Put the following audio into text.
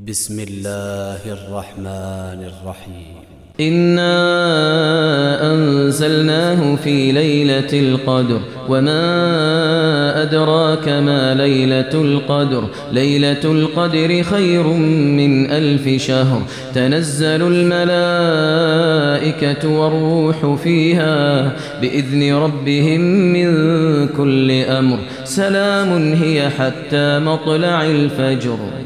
بسم الله الرحمن الرحيم. إنا أنزلناه في ليلة القدر وما أدراك ما ليلة القدر. ليلة القدر خير من 1000 شهر. تنزل الملائكة والروح فيها بإذن ربهم من كل أمر. سلام هي حتى مطلع الفجر.